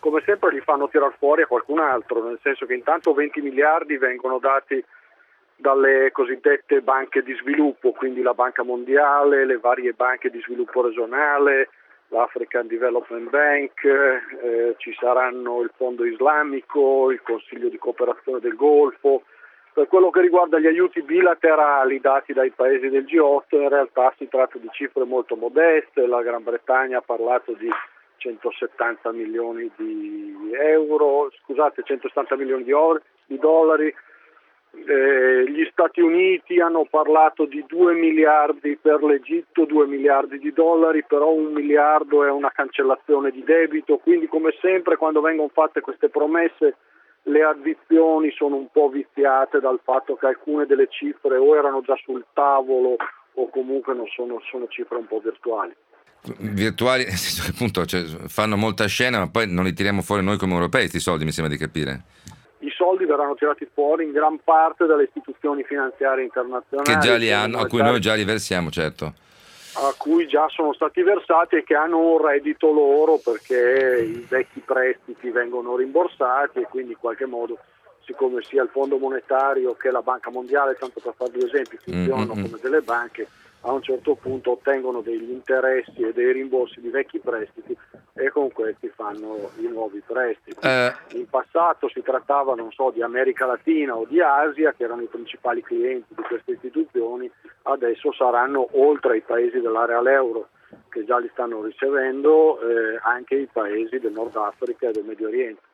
come sempre li fanno tirar fuori a qualcun altro, nel senso che intanto 20 miliardi vengono dati dalle cosiddette banche di sviluppo, quindi la Banca Mondiale, le varie banche di sviluppo regionale, l'African Development Bank, ci saranno il Fondo Islamico, il Consiglio di Cooperazione del Golfo. Per quello che riguarda gli aiuti bilaterali dati dai paesi del G8, in realtà si tratta di cifre molto modeste. La Gran Bretagna ha parlato di 170 milioni di euro, 170 milioni di dollari. Gli Stati Uniti hanno parlato di 2 miliardi per l'Egitto, 2 miliardi di dollari, però 1 miliardo è una cancellazione di debito, quindi come sempre quando vengono fatte queste promesse le addizioni sono un po' viziate dal fatto che alcune delle cifre o erano già sul tavolo o comunque non sono cifre un po' virtuali. Virtuali, nel senso che appunto fanno molta scena, ma poi non li tiriamo fuori noi come europei, questi soldi, mi sembra di capire. I soldi verranno tirati fuori in gran parte dalle istituzioni finanziarie internazionali che già li hanno, a cui noi già li versiamo, certo. A cui già sono stati versati e che hanno un reddito loro perché i vecchi prestiti vengono rimborsati e quindi in qualche modo, siccome sia il Fondo Monetario che la Banca Mondiale, tanto per fare due esempi, funzionano come delle banche, a un certo punto ottengono degli interessi e dei rimborsi di vecchi prestiti e con questi fanno i nuovi prestiti. In passato si trattava, non so, di America Latina o di Asia, che erano i principali clienti di queste istituzioni, adesso saranno, oltre ai paesi dell'area dell'euro che già li stanno ricevendo, anche i paesi del Nord Africa e del Medio Oriente.